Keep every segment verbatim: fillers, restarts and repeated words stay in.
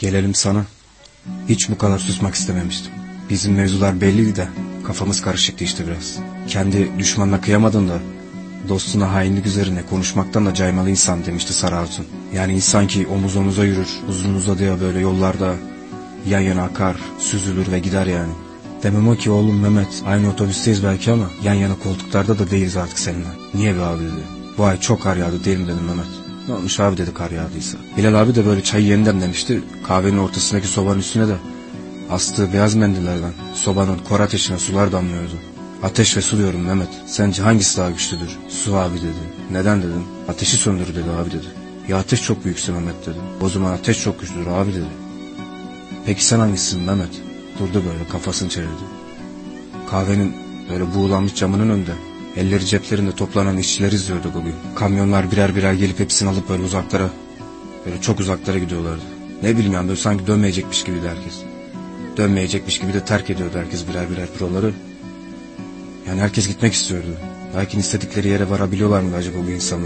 Gelelim sana. Hiç bu kadar susmak istememiştim. Bizim mevzular belliydi de kafamız karışıktı işte biraz. Kendi düşmanına kıyamadın da dostuna hainlik üzerine konuşmaktan da caymalı insan demişti Sarı Hatun. Yani insan ki omuz omuza yürür, uzun uzadıya böyle yollarda yan yana akar, süzülür ve gider yani. Demem o ki oğlum Mehmet, aynı otobüsteyiz belki ama yan yana koltuklarda da değiliz artık seninle. Niye be abi dedi. Bu ay çok kar yağdı değil mi dedim Mehmet. Ne olmuş abi dedi kar yağdıysa. Bilal abi de böyle çayı yeniden demişti. Kahvenin ortasındaki sobanın üstüne de astığı beyaz mendillerden sobanın kor ateşine sular damlıyordu. Ateş ve su diyorum Mehmet. Sence hangisi daha güçlüdür? Su abi dedi. Neden dedim. Ateşi söndür dedi abi dedi. Ya ateş çok büyükse Mehmet dedi. O zaman ateş çok güçlüdür abi dedi. Peki sen hangisisin Mehmet? Durdu böyle kafasını çevirdi. Kahvenin böyle buğulanmış camının önünde elleri ceplerinde toplanan işçileri izliyorduk o gün. Kamyonlar birer birer gelip hepsini alıp böyle uzaklara, böyle çok uzaklara gidiyorlardı. Ne bileyim yani böyle sanki dönmeyecekmiş gibiydi herkes. Dönmeyecekmiş gibi de terk ediyordu herkes birer birer proları. Yani herkes gitmek istiyordu. Lakin istedikleri yere varabiliyorlar mı acaba bu insanlar?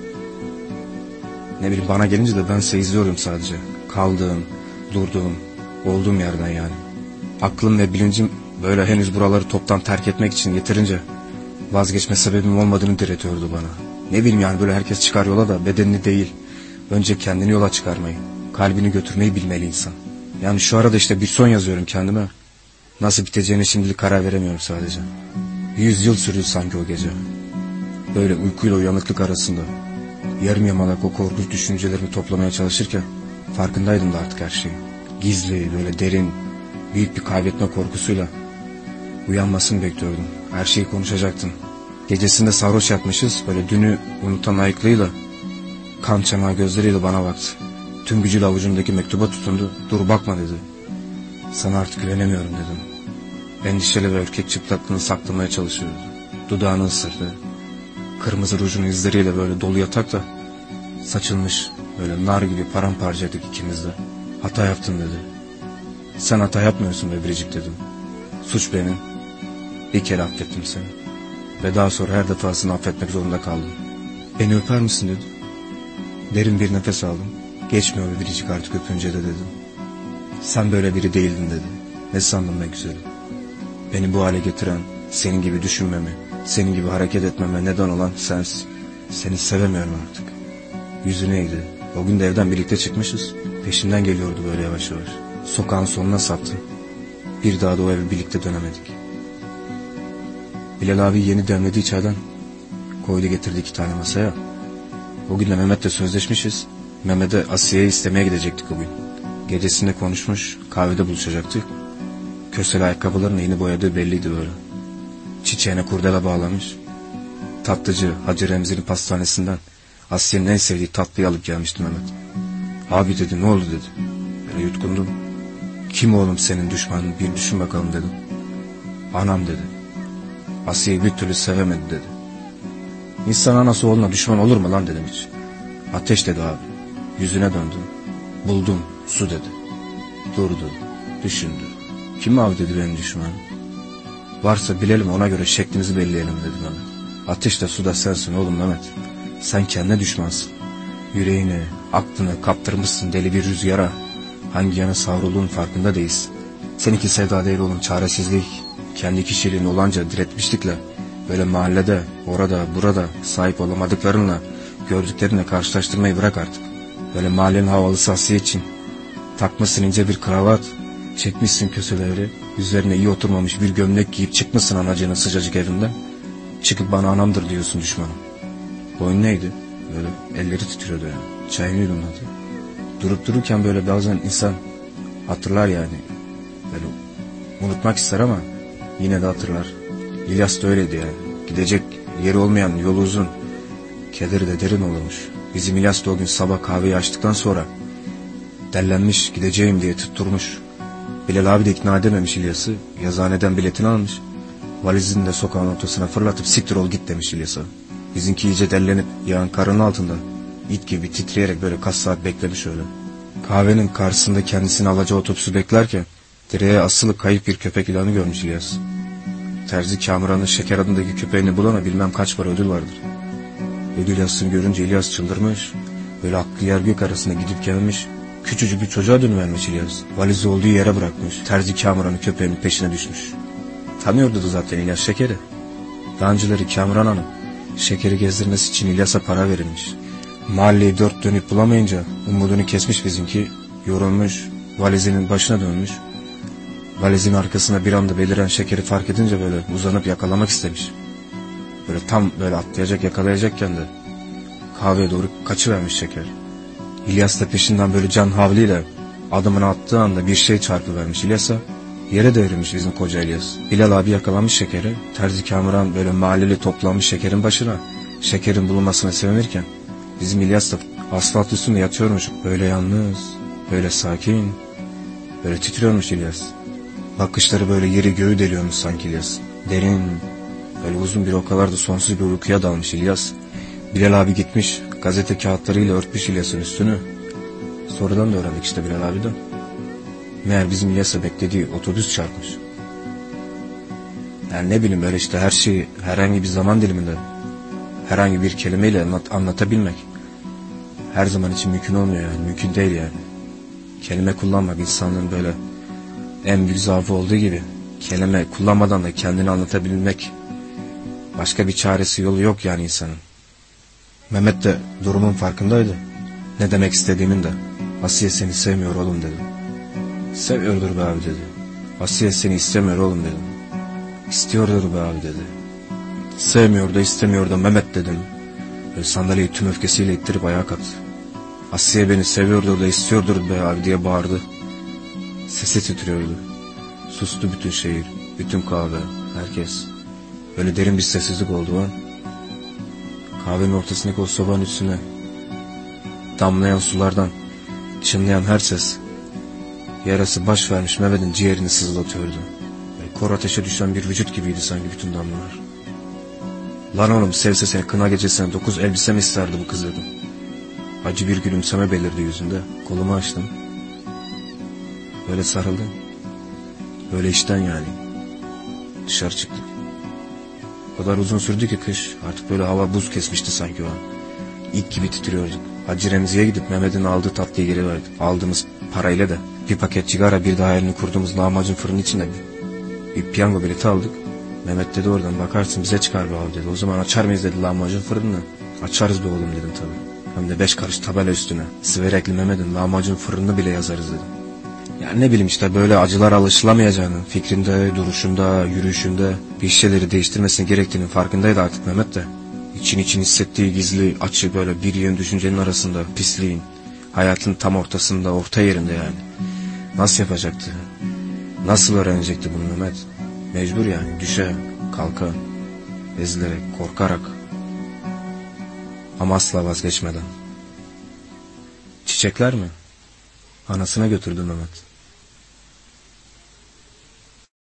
Ne bileyim bana gelince de ben izliyorum sadece. Kaldığım, durduğum, olduğum yerden yani. Aklım ve bilincim böyle henüz buraları toptan terk etmek için yeterince vazgeçme sebebim olmadığını diretiyordu bana. Ne bileyim yani böyle herkes çıkar yola da bedenini değil, önce kendini yola çıkarmayı, kalbini götürmeyi bilmeli insan. Yani şu arada işte bir son yazıyorum kendime. Nasıl biteceğine şimdilik karar veremiyorum sadece. Yüz yıl sürdü sanki o gece. Böyle uykuyla uyanıklık arasında yarım yamalak o korkunç düşüncelerimi toplamaya çalışırken farkındaydım da artık her şeyi. Gizli, böyle derin, büyük bir kaybetme korkusuyla uyanmasını bekliyordum. Her şeyi konuşacaktım. Gecesinde sarhoş yatmışız, böyle dünü unutan ayıklığıyla, kan çanağı gözleriyle bana baktı. Tüm gücüyle avucumdaki mektuba tutundu. Dur bakma dedi. Sana artık güvenemiyorum dedim. Endişeli ve ürkek çıplaklığını saklamaya çalışıyordu. Dudağını ısırdı. Kırmızı rujun izleriyle böyle dolu yatakta saçılmış, böyle nar gibi paramparçaydık ikimiz de. Hata yaptın dedi. Sen hata yapmıyorsun be Biricik dedim. Suç benim. Bir kere affettim seni. Ve daha sonra her defasını affetmek zorunda kaldım. Beni öper misin dedi. Derin bir nefes aldım. Geçmiyor be Biricik artık öpünce de dedim. Sen böyle biri değildin dedi. Ne sandın be güzelim. Beni bu hale getiren, senin gibi düşünmemi, senin gibi hareket etmeme neden olan sensin. Seni sevemiyorum artık. Yüzü neydi? O gün de evden birlikte çıkmışız. Peşinden geliyordu böyle yavaş yavaş. Sokağın sonuna sattı. Bir daha da o eve birlikte dönemedik. Bilal abi yeni demlediği çaydan koydu getirdi iki tane masaya. O gün de Mehmet'le sözleşmişiz. Mehmet'e Asiye'yi istemeye gidecektik o gün. Gecesinde konuşmuş, kahvede buluşacaktık. Kösel ayakkabılarını yeni boyadığı belliydi böyle. Çiçeğine kurdela bağlamış. Tatlıcı Hacı Remzi'nin pastanesinden Asiye'nin en sevdiği tatlıyı alıp gelmişti Mehmet. Abi dedi ne oldu dedi. Böyle yutkundum. Kim oğlum senin düşmanın bir düşün bakalım dedim. Anam dedi. Asiye'yi bir türlü sevemedi dedi. İnsan anası oğluna düşman olur mu lan dedim hiç. Ateş dedi abi. Yüzüne döndüm. Buldum su dedi. Durdu. Düşündü. Kim abi dedi benim düşmanım. Varsa bilelim ona göre şeklimizi belirleyelim dedi Mehmet. Ateş de su da sensin oğlum Mehmet. Sen kendine düşmansın. Yüreğini, aklını kaptırmışsın deli bir rüzgara. Hangi yana savrulduğun farkında değilsin. Seninki sevda değil oğlum çaresizlik. Kendi kişiliğin olanca diretmişlikle böyle mahallede, orada, burada sahip olamadıklarınla, gördüklerinle karşılaştırmayı bırak artık. Böyle mahallenin havalısı Asiye için takmışsın ince bir kravat, çekmişsin köseleri, üzerine iyi oturmamış bir gömlek giyip çıkmışsın anacığının sıcacık evinden. Çıkıp bana anamdır diyorsun düşmanım. Boyun neydi? Böyle elleri titriyordu yani. Çayını yudumladı. Durup dururken böyle bazen insan hatırlar yani. Böyle unutmak ister ama yine de hatırlar. İlyas da öyleydi yani. Gidecek yeri olmayan yolu uzun. Kederi de derin olurmuş. Bizim İlyas da o gün sabah kahveyi açtıktan sonra dellenmiş gideceğim diye tutturmuş. Bilal abi de ikna edememiş İlyas'ı. Yazıhaneden biletini almış. Valizini de sokağın ortasına fırlatıp siktir ol git demiş İlyas'a. Bizimki iyice dellenip yağın karının altında it gibi titreyerek böyle kaç saat beklemiş öyle. Kahvenin karşısında kendisini alacağı otobüsü beklerken direğe asılı kayıp bir köpek ilanı görmüş İlyas. Terzi Kamuran'ın Şeker adındaki köpeğini bulana bilmem kaç para ödül vardır. Ödül yazısını görünce İlyas çıldırmış. Böyle aklı yer gök arasında gidip gelmiş. Küçücük bir çocuğa dönüvermiş İlyas. Valizi olduğu yere bırakmış. Terzi Kamuran'ın köpeğinin peşine düşmüş. Tanıyordu da zaten İlyas Şeker'i. Daha önceleri Kamuran Hanım Şeker'i gezdirmesi için İlyas'a para verilmiş. Mahalleyi dört dönüp bulamayınca umudunu kesmiş bizimki. Yorulmuş, valizinin başına dönmüş. Valizin arkasında bir anda beliren Şeker'i fark edince böyle uzanıp yakalamak istemiş. Böyle tam böyle atlayacak yakalayacakken de kahveye doğru kaçıvermiş Şeker. İlyas da peşinden böyle can havliyle adımını attığı anda bir şey çarpıvermiş İlyas'a. Yere devrilmiş bizim koca İlyas. Bilal abi yakalamış Şeker'i. Terzi Kamuran böyle mahalleli toplanmış Şeker'in başına. Şeker'in bulunmasına sevinirken bizim İlyas da asfalt üstünde yatıyormuş. Böyle yalnız, böyle sakin, böyle titriyormuş İlyas. Bakışları böyle yeri göğü deliyormuş sanki İlyas. Derin, böyle uzun bir o kadar da sonsuz bir uykuya dalmış İlyas. Bilal abi gitmiş, gazete kağıtlarıyla örtmüş İlyas'ın üstünü. Sonradan da öğrendik işte Bilal abiden. Meğer bizim İlyas'a beklediği otobüs çarpmış. Yani ne bileyim böyle işte her şeyi herhangi bir zaman diliminde, herhangi bir kelimeyle anlat, anlatabilmek her zaman için mümkün olmuyor yani, mümkün değil yani. Kelime kullanmak insanlığın böyle en büyük zaafı olduğu gibi, kelime kullanmadan da kendini anlatabilmek başka bir çaresi yolu yok yani insanın. Mehmet de durumun farkındaydı. Ne demek istediğimin de. Asiye seni sevmiyor oğlum dedi. Seviyordur be abi dedi. Asiye seni istemiyor oğlum dedim. İstiyordur be abi dedi. Sevmiyor da istemiyor da Mehmet dedim. Böyle sandalyeyi tüm öfkesiyle ittirip ayağa kalktı. Asiye beni seviyordur da istiyordur be abi diye bağırdı. Sesi titriyordu. Sustu bütün şehir, bütün kahve, herkes. Böyle derin bir sessizlik oldu o an. Kahvenin ortasındaki o sobanın üstüne damlayan sulardan çınlayan her ses yarası baş vermiş Mehmet'in ciğerini sızlatıyordu. Böyle kor ateşe düşen bir vücut gibiydi sanki bütün damlalar. Lan oğlum sevse seni kına gecesine dokuz elbise mi isterdi bu kız dedim. Acı bir gülümseme belirdi yüzünde. Kolumu açtım. Böyle sarıldım. Böyle işten yani. Dışarı çıktık. O kadar uzun sürdü ki kış. Artık böyle hava buz kesmişti sanki o an. İlk gibi titriyorduk. Hacı Remzi'ye gidip Mehmet'in aldığı tatlıyı geri verdik. Aldığımız parayla da bir paket sigara, bir daha elini kurduğumuz lahmacun fırının içinde bir, bir piyango bileti aldık. Mehmet dedi oradan bakarsın bize çıkar be abi dedi. O zaman açar mıyız dedi lahmacun fırını. Açarız be oğlum dedim tabii. Hem de beş karış tabela üstüne. Siverekli Mehmet'in lahmacun fırını bile yazarız dedim. Yani ne bileyim işte böyle acılar alışılamayacağını, fikrinde, duruşunda, yürüyüşünde bir şeyleri değiştirmesini gerektiğinin farkındaydı artık Mehmet de. İçin için hissettiği gizli, açı böyle bir yığın düşüncenin arasında, pisliğin, hayatın tam ortasında, orta yerinde yani. Nasıl yapacaktı? Nasıl öğrenecekti bunu Mehmet? Mecbur yani, düşe, kalka, ezilerek, korkarak. Ama asla vazgeçmeden. Çiçekler mi? Anasına götürdü Mehmet.